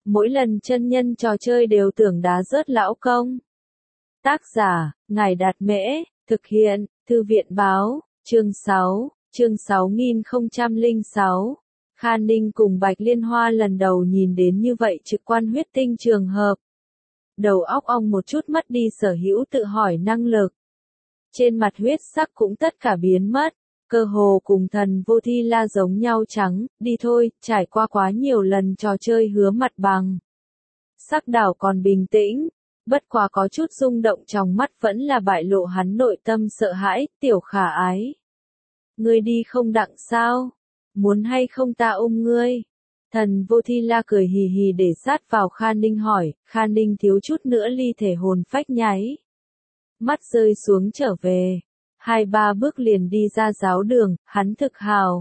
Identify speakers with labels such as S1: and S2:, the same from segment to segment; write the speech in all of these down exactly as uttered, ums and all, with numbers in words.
S1: Mỗi lần chân nhân trò chơi đều tưởng đá rớt lão công. Tác giả, Ngài Đạt Mễ, thực hiện, Thư viện Báo, chương sáu, chương sáu nghìn không trăm lẻ sáu. Kha Ninh cùng Bạch Liên Hoa lần đầu nhìn đến như vậy trực quan huyết tinh trường hợp. Đầu óc ong một chút mất đi sở hữu tự hỏi năng lực. Trên mặt huyết sắc cũng tất cả biến mất, cơ hồ cùng thần vô thi la giống nhau trắng, đi thôi, trải qua quá nhiều lần trò chơi hứa mặt bằng. Sắc đảo còn bình tĩnh, bất quá có chút rung động trong mắt vẫn là bại lộ hắn nội tâm sợ hãi, tiểu khả ái. Ngươi đi không đặng sao? Muốn hay không ta ôm ngươi? Thần vô thi la cười hì hì để sát vào Kha Ninh hỏi, Kha Ninh thiếu chút nữa ly thể hồn phách nháy. Mắt rơi xuống trở về. Hai ba bước liền đi ra giáo đường, hắn thực hào.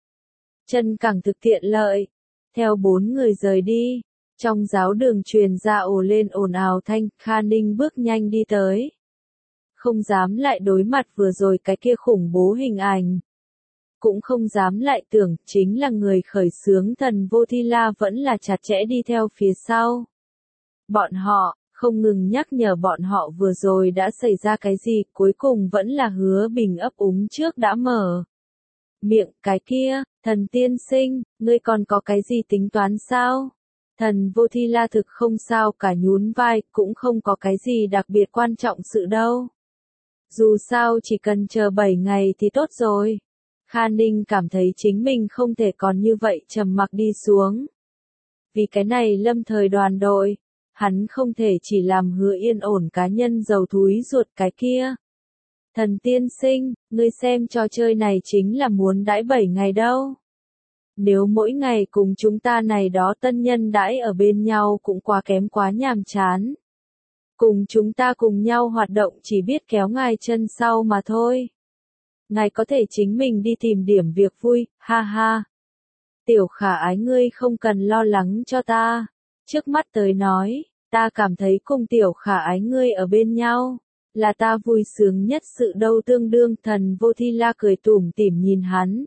S1: Chân càng thực tiện lợi. Theo bốn người rời đi. Trong giáo đường truyền ra ồ lên ồn ào thanh, Kha Ninh bước nhanh đi tới. Không dám lại đối mặt vừa rồi cái kia khủng bố hình ảnh. Cũng không dám lại tưởng chính là người khởi xướng thần vô thi la vẫn là chặt chẽ đi theo phía sau. Bọn họ, không ngừng nhắc nhở bọn họ vừa rồi đã xảy ra cái gì, cuối cùng vẫn là Hứa Bình ấp úng trước đã mở miệng, cái kia, thần tiên sinh, ngươi còn có cái gì tính toán sao? Thần vô thi la thực không sao cả nhún vai, cũng không có cái gì đặc biệt quan trọng sự đâu. Dù sao chỉ cần chờ bảy ngày thì tốt rồi. Kha Ninh cảm thấy chính mình không thể còn như vậy trầm mặc đi xuống. Vì cái này lâm thời đoàn đội, hắn không thể chỉ làm Hứa yên ổn cá nhân giàu thúi ruột cái kia. Thần tiên sinh, ngươi xem trò chơi này chính là muốn đãi bảy ngày đâu. Nếu mỗi ngày cùng chúng ta này đó tân nhân đãi ở bên nhau cũng quá kém quá nhàm chán. Cùng chúng ta cùng nhau hoạt động chỉ biết kéo ngài chân sau mà thôi. Ngài có thể chính mình đi tìm điểm việc vui, ha ha. Tiểu khả ái ngươi không cần lo lắng cho ta. Trước mắt tới nói, ta cảm thấy cùng tiểu khả ái ngươi ở bên nhau, là ta vui sướng nhất sự đâu tương đương. Thần vô thi la cười tủm tỉm nhìn hắn.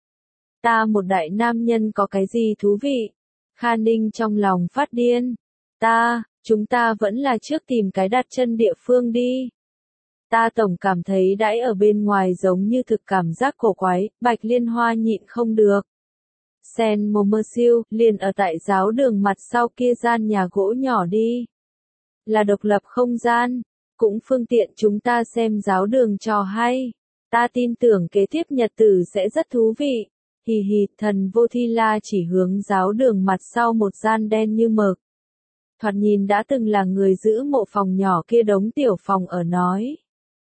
S1: Ta một đại nam nhân có cái gì thú vị? Kha Ninh trong lòng phát điên. Ta, chúng ta vẫn là trước tìm cái đặt chân địa phương đi. Ta tổng cảm thấy đãi ở bên ngoài giống như thực cảm giác cổ quái, Bạch Liên Hoa nhịn không được. Sen mồ mơ siêu, liền ở tại giáo đường mặt sau kia gian nhà gỗ nhỏ đi. Là độc lập không gian, cũng phương tiện chúng ta xem giáo đường trò hay. Ta tin tưởng kế tiếp nhật tử sẽ rất thú vị. Hì hì, thần vô thi la chỉ hướng giáo đường mặt sau một gian đen như mực. Thoạt nhìn đã từng là người giữ mộ phòng nhỏ kia đống tiểu phòng ở nói.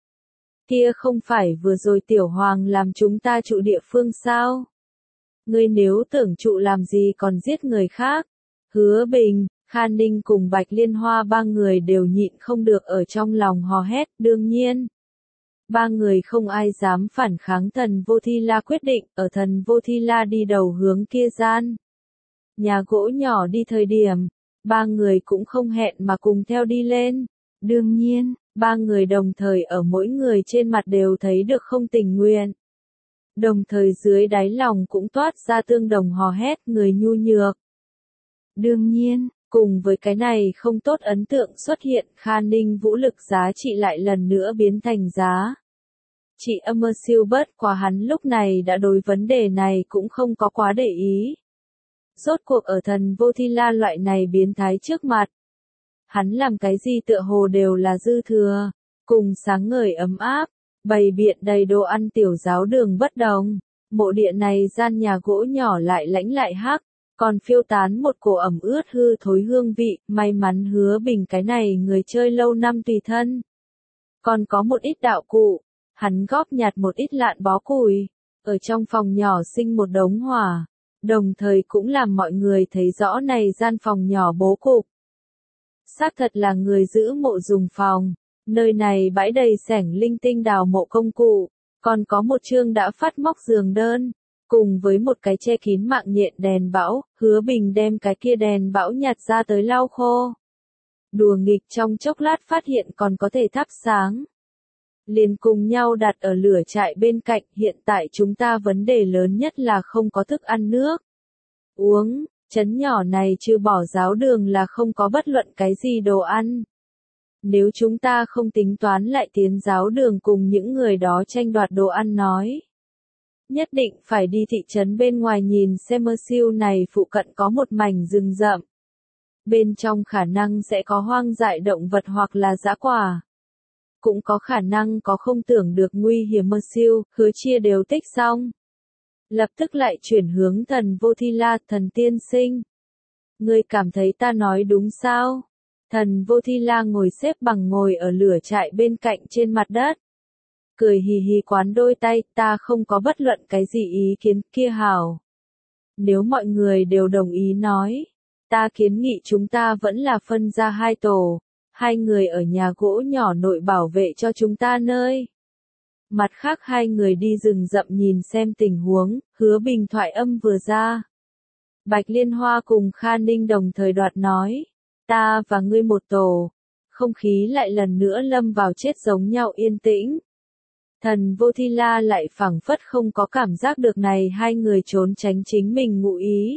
S1: Kia không phải vừa rồi tiểu hoàng làm chúng ta trụ địa phương sao? Ngươi nếu tưởng trụ làm gì còn giết người khác? Hứa Bình, Kha Ninh cùng Bạch Liên Hoa ba người đều nhịn không được ở trong lòng hò hét, đương nhiên. Ba người không ai dám phản kháng thần vô thi la quyết định, ở thần vô thi la đi đầu hướng kia gian. Nhà gỗ nhỏ đi thời điểm, ba người cũng không hẹn mà cùng theo đi lên. Đương nhiên, ba người đồng thời ở mỗi người trên mặt đều thấy được không tình nguyện. Đồng thời dưới đáy lòng cũng toát ra tương đồng hò hét người nhu nhược. Đương nhiên, cùng với cái này không tốt ấn tượng xuất hiện, Kha Ninh vũ lực giá trị lại lần nữa biến thành giá. Chị âm mơ siêu bớt qua hắn lúc này đã đối vấn đề này cũng không có quá để ý. Rốt cuộc ở thần vô thi la loại này biến thái trước mặt. Hắn làm cái gì tựa hồ đều là dư thừa, cùng sáng ngời ấm áp, bày biện đầy đồ ăn tiểu giáo đường bất đồng. Mộ địa này gian nhà gỗ nhỏ lại lãnh lại hắc, còn phiêu tán một cổ ẩm ướt hư thối hương vị, may mắn Hứa Bình cái này người chơi lâu năm tùy thân. Còn có một ít đạo cụ, hắn góp nhặt một ít lạn bó củi, ở trong phòng nhỏ sinh một đống hỏa, đồng thời cũng làm mọi người thấy rõ này gian phòng nhỏ bố cục. Xác thật là người giữ mộ dùng phòng, nơi này bãi đầy sảnh linh tinh đào mộ công cụ, còn có một chương đã phát móc giường đơn, cùng với một cái che kín mạng nhện đèn bão. Hứa Bình đem cái kia đèn bão nhặt ra tới lau khô. Đùa nghịch trong chốc lát phát hiện còn có thể thắp sáng. Liền cùng nhau đặt ở lửa trại bên cạnh, hiện tại chúng ta vấn đề lớn nhất là không có thức ăn nước. Uống, Trấn nhỏ này trừ bỏ giáo đường là không có bất luận cái gì đồ ăn. Nếu chúng ta không tính toán lại tiến giáo đường cùng những người đó tranh đoạt đồ ăn nói. Nhất định phải đi thị trấn bên ngoài nhìn xem mơ siêu này phụ cận có một mảnh rừng rậm. Bên trong khả năng sẽ có hoang dại động vật hoặc là dã quả. Cũng có khả năng có không tưởng được nguy hiểm mơ siêu, hứa chia đều tích xong. Lập tức lại chuyển hướng thần Vô Thi La, thần tiên sinh. Ngươi cảm thấy ta nói đúng sao? Thần Vô Thi La ngồi xếp bằng ngồi ở lửa trại bên cạnh trên mặt đất. Cười hì hì quán đôi tay, ta không có bất luận cái gì ý kiến kia hảo. Nếu mọi người đều đồng ý nói, ta kiến nghị chúng ta vẫn là phân ra hai tổ, hai người ở nhà gỗ nhỏ nội bảo vệ cho chúng ta nơi. Mặt khác hai người đi rừng rậm nhìn xem tình huống, Hứa Bình thoại âm vừa ra. Bạch Liên Hoa cùng Kha Ninh đồng thời đoạt nói, ta và ngươi một tổ, không khí lại lần nữa lâm vào chết giống nhau yên tĩnh. Thần Vô Thi La lại phảng phất không có cảm giác được này hai người trốn tránh chính mình ngụ ý.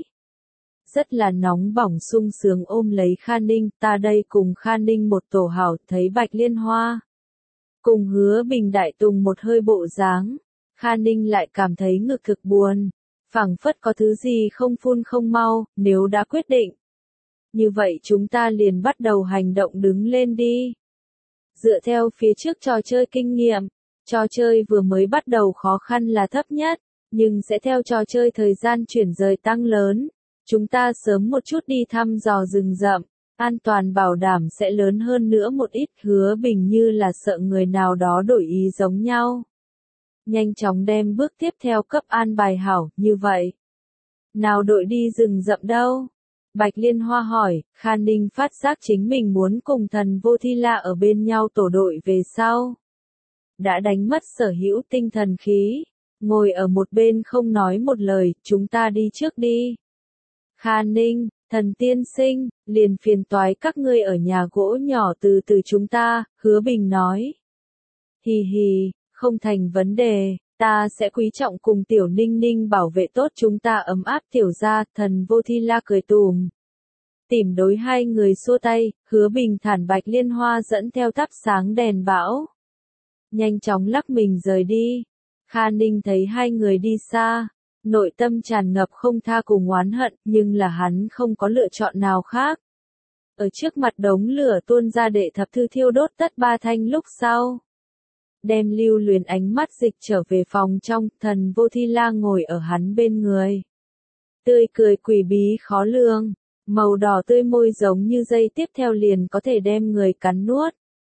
S1: Rất là nóng bỏng sung sướng ôm lấy Kha Ninh, ta đây cùng Kha Ninh một tổ hảo, thấy Bạch Liên Hoa. Cùng Hứa Bình đại tùng một hơi bộ dáng, Kha Ninh lại cảm thấy ngực thực buồn, phảng phất có thứ gì không phun không mau, nếu đã quyết định. Như vậy chúng ta liền bắt đầu hành động đứng lên đi. Dựa theo phía trước trò chơi kinh nghiệm, trò chơi vừa mới bắt đầu khó khăn là thấp nhất, nhưng sẽ theo trò chơi thời gian chuyển rời tăng lớn. Chúng ta sớm một chút đi thăm dò rừng rậm, an toàn bảo đảm sẽ lớn hơn nữa một ít. Hứa Bình như là sợ người nào đó đổi ý giống nhau. Nhanh chóng đem bước tiếp theo cấp an bài hảo, như vậy. Nào đội đi rừng rậm đâu? Bạch Liên Hoa hỏi, Kha Ninh phát giác chính mình muốn cùng thần Vô Thi La ở bên nhau tổ đội về sau. Đã đánh mất sở hữu tinh thần khí, ngồi ở một bên không nói một lời, chúng ta đi trước đi. Kha Ninh, thần tiên sinh, liền phiền toái các ngươi ở nhà gỗ nhỏ từ từ chúng ta, Hứa Bình nói. Hì hì, không thành vấn đề, ta sẽ quý trọng cùng tiểu Ninh Ninh bảo vệ tốt chúng ta ấm áp tiểu gia, thần Vô Thi La cười tùm. Tìm đối hai người xua tay, Hứa Bình thản Bạch Liên Hoa dẫn theo thắp sáng đèn bão. Nhanh chóng lắc mình rời đi. Kha Ninh thấy hai người đi xa, nội tâm tràn ngập không tha cùng oán hận, nhưng là hắn không có lựa chọn nào khác. Ở trước mặt đống lửa tuôn ra đệ thập thư thiêu đốt tất ba thanh lúc sau. Đem lưu luyến ánh mắt dịch trở về phòng trong, thần Vô Thi La ngồi ở hắn bên người. Tươi cười quỷ bí khó lường, màu đỏ tươi môi giống như dây tiếp theo liền có thể đem người cắn nuốt.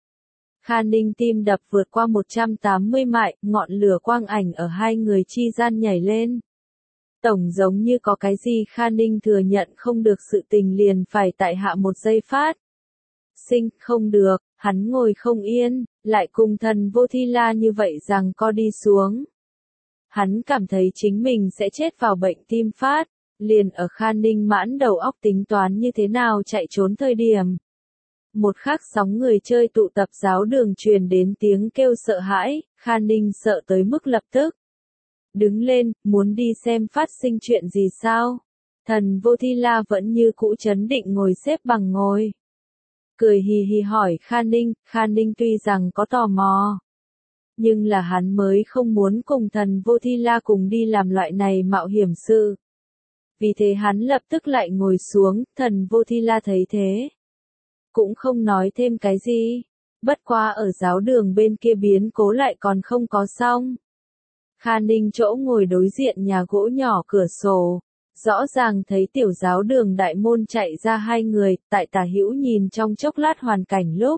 S1: Kha Ninh tim đập vượt qua một trăm tám mươi mại, ngọn lửa quang ảnh ở hai người chi gian nhảy lên. Tổng giống như có cái gì Kha Ninh thừa nhận không được sự tình liền phải tại hạ một giây phát. Sinh, không được, hắn ngồi không yên, lại cùng thần Vô Thi La như vậy rằng co đi xuống. Hắn cảm thấy chính mình sẽ chết vào bệnh tim phát, liền ở Kha Ninh mãn đầu óc tính toán như thế nào chạy trốn thời điểm. Một khắc sóng người chơi tụ tập giáo đường truyền đến tiếng kêu sợ hãi, Kha Ninh sợ tới mức lập tức. Đứng lên, muốn đi xem phát sinh chuyện gì sao? Thần Vô Thi La vẫn như cũ chấn định ngồi xếp bằng ngồi. Cười hì hì hỏi Kha Ninh, Kha Ninh tuy rằng có tò mò. Nhưng là hắn mới không muốn cùng thần Vô Thi La cùng đi làm loại này mạo hiểm sự. Vì thế hắn lập tức lại ngồi xuống, thần Vô Thi La thấy thế. Cũng không nói thêm cái gì. Bất qua ở giáo đường bên kia biến cố lại còn không có xong. Kha Ninh chỗ ngồi đối diện nhà gỗ nhỏ cửa sổ. Rõ ràng thấy tiểu giáo đường đại môn chạy ra hai người, tại tả hữu nhìn trong chốc lát hoàn cảnh lúc.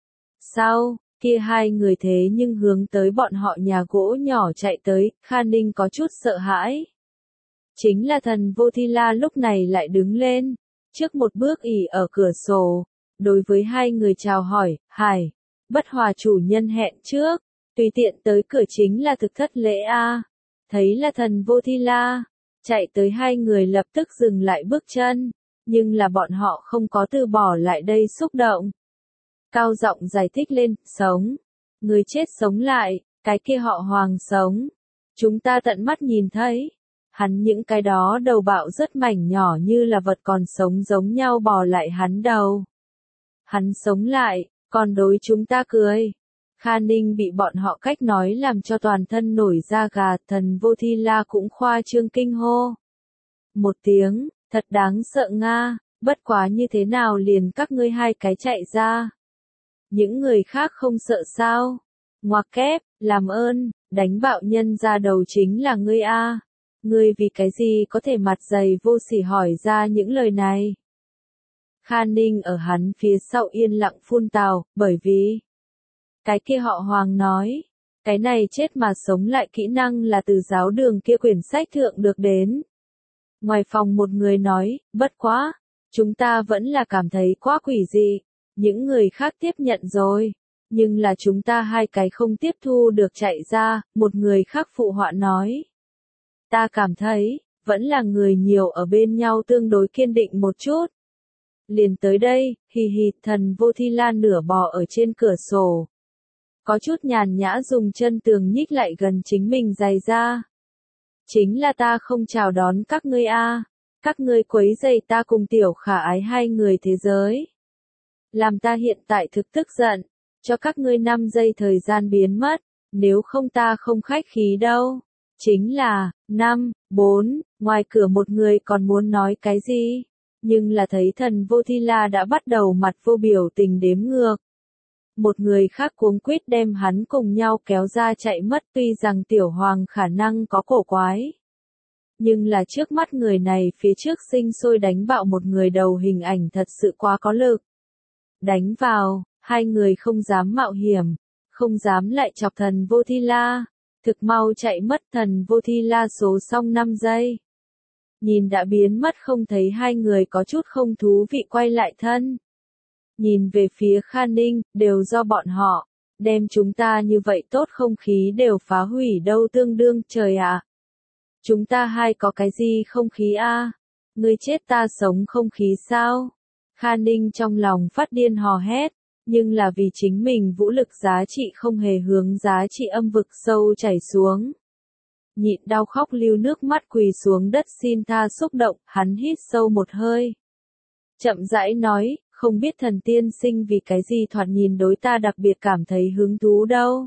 S1: Sau, kia hai người thế nhưng hướng tới bọn họ nhà gỗ nhỏ chạy tới, Kha Ninh có chút sợ hãi. Chính là thần Vô Thi La lúc này lại đứng lên, trước một bước ỉ ở cửa sổ, đối với hai người chào hỏi, hải, bất hòa chủ nhân hẹn trước, tùy tiện tới cửa chính là thực thất lễ a. Thấy là thần Vô Thi La. Chạy tới hai người lập tức dừng lại bước chân, nhưng là bọn họ không có từ bỏ lại đây xúc động. Cao giọng giải thích lên, sống. Người chết sống lại, cái kia họ Hoàng sống. Chúng ta tận mắt nhìn thấy. Hắn những cái đó đầu bạo rất mảnh nhỏ như là vật còn sống giống nhau bò lại hắn đầu. Hắn sống lại, còn đối chúng ta cười. Kha Ninh bị bọn họ cách nói làm cho toàn thân nổi da gà, Thần Vô Thi La cũng khoa trương kinh hô. Một tiếng, thật đáng sợ Nga, bất quá như thế nào liền các ngươi hai cái chạy ra. Những người khác không sợ sao? Ngoặc kép, làm ơn, đánh bạo nhân ra đầu chính là ngươi a. Ngươi vì cái gì có thể mặt dày vô sỉ hỏi ra những lời này? Kha Ninh ở hắn phía sau yên lặng phun tào, bởi vì cái kia họ Hoàng nói, cái này chết mà sống lại kỹ năng là từ giáo đường kia quyển sách thượng được đến. Ngoài phòng một người nói, bất quá, chúng ta vẫn là cảm thấy quá quỷ dị, những người khác tiếp nhận rồi, nhưng là chúng ta hai cái không tiếp thu được chạy ra, một người khác phụ họa nói. Ta cảm thấy, vẫn là người nhiều ở bên nhau tương đối kiên định một chút. Liền tới đây, hì hì, Thần Vô Thi La nửa bò ở trên cửa sổ. Có chút nhàn nhã dùng chân tường nhích lại gần chính mình giày ra. Chính là ta không chào đón các ngươi a, các ngươi quấy rầy ta cùng tiểu khả ái hai người thế giới. Làm ta hiện tại thực tức giận, cho các ngươi năm giây thời gian biến mất, nếu không ta không khách khí đâu. Chính là, năm, bốn, ngoài cửa một người còn muốn nói cái gì, nhưng là thấy Thần Vô Thi La đã bắt đầu mặt vô biểu tình đếm ngược. Một người khác cuống quýt đem hắn cùng nhau kéo ra chạy mất, tuy rằng tiểu hoàng khả năng có cổ quái. Nhưng là trước mắt người này phía trước sinh sôi đánh bạo một người đầu hình ảnh thật sự quá có lực. Đánh vào, hai người không dám mạo hiểm, không dám lại chọc Thần Vô Thi La. Thực mau chạy mất, Thần Vô Thi La số xong năm giây. Nhìn đã biến mất không thấy hai người có chút không thú vị quay lại thân. Nhìn về phía Kha Ninh, đều do bọn họ, đem chúng ta như vậy tốt không khí đều phá hủy đâu tương đương, trời ạ. À. Chúng ta hai có cái gì không khí a? À? Ngươi chết ta sống không khí sao? Kha Ninh trong lòng phát điên hò hét, nhưng là vì chính mình vũ lực giá trị không hề hướng giá trị âm vực sâu chảy xuống. Nhịn đau khóc lưu nước mắt quỳ xuống đất xin tha xúc động, hắn hít sâu một hơi. Chậm rãi nói, không biết thần tiên sinh vì cái gì thoạt nhìn đối ta đặc biệt cảm thấy hứng thú đâu.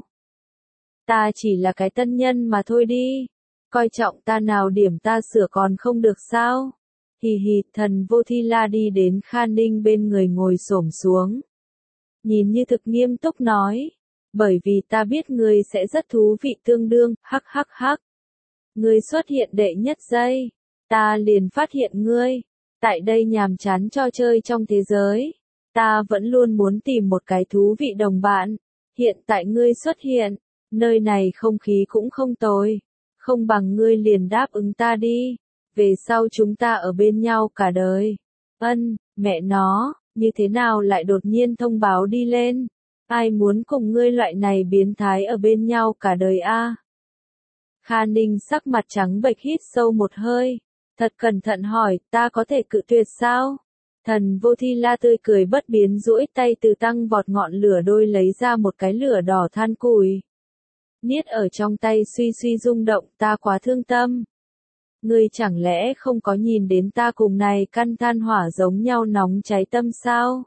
S1: Ta chỉ là cái tân nhân mà thôi đi. Coi trọng ta nào điểm ta sửa còn không được sao? Hì hì, Thần Vô Thi La đi đến Kha Ninh bên người ngồi xổm xuống. Nhìn như thực nghiêm túc nói. Bởi vì ta biết ngươi sẽ rất thú vị tương đương, hắc hắc hắc. Ngươi xuất hiện đệ nhất giây. Ta liền phát hiện ngươi. Tại đây nhàm chán trò chơi trong thế giới. Ta vẫn luôn muốn tìm một cái thú vị đồng bạn. Hiện tại ngươi xuất hiện. Nơi này không khí cũng không tồi. Không bằng ngươi liền đáp ứng ta đi. Về sau chúng ta ở bên nhau cả đời. Ân, mẹ nó, như thế nào lại đột nhiên thông báo đi lên? Ai muốn cùng ngươi loại này biến thái ở bên nhau cả đời a? À? Kha Ninh sắc mặt trắng bệch hít sâu một hơi. Thật cẩn thận hỏi, ta có thể cự tuyệt sao? Thần Vô Thi La tươi cười bất biến duỗi tay từ tăng vọt ngọn lửa đôi lấy ra một cái lửa đỏ than củi. Niết ở trong tay suy suy rung động, ta quá thương tâm. Ngươi chẳng lẽ không có nhìn đến ta cùng này căn than hỏa giống nhau nóng cháy tâm sao?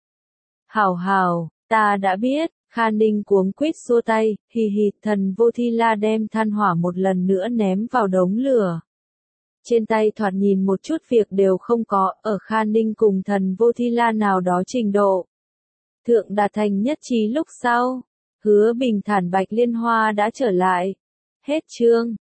S1: Hảo hảo, ta đã biết. Kha Ninh cuống quýt xua tay, hì hì, Thần Vô Thi La đem than hỏa một lần nữa ném vào đống lửa. Trên tay thoạt nhìn một chút việc đều không có, ở Kha Ninh cùng Thần Vô Thi La nào đó trình độ. Thượng đạt thành nhất trí lúc sau, Hứa Bình thản Bạch Liên Hoa đã trở lại. Hết chương.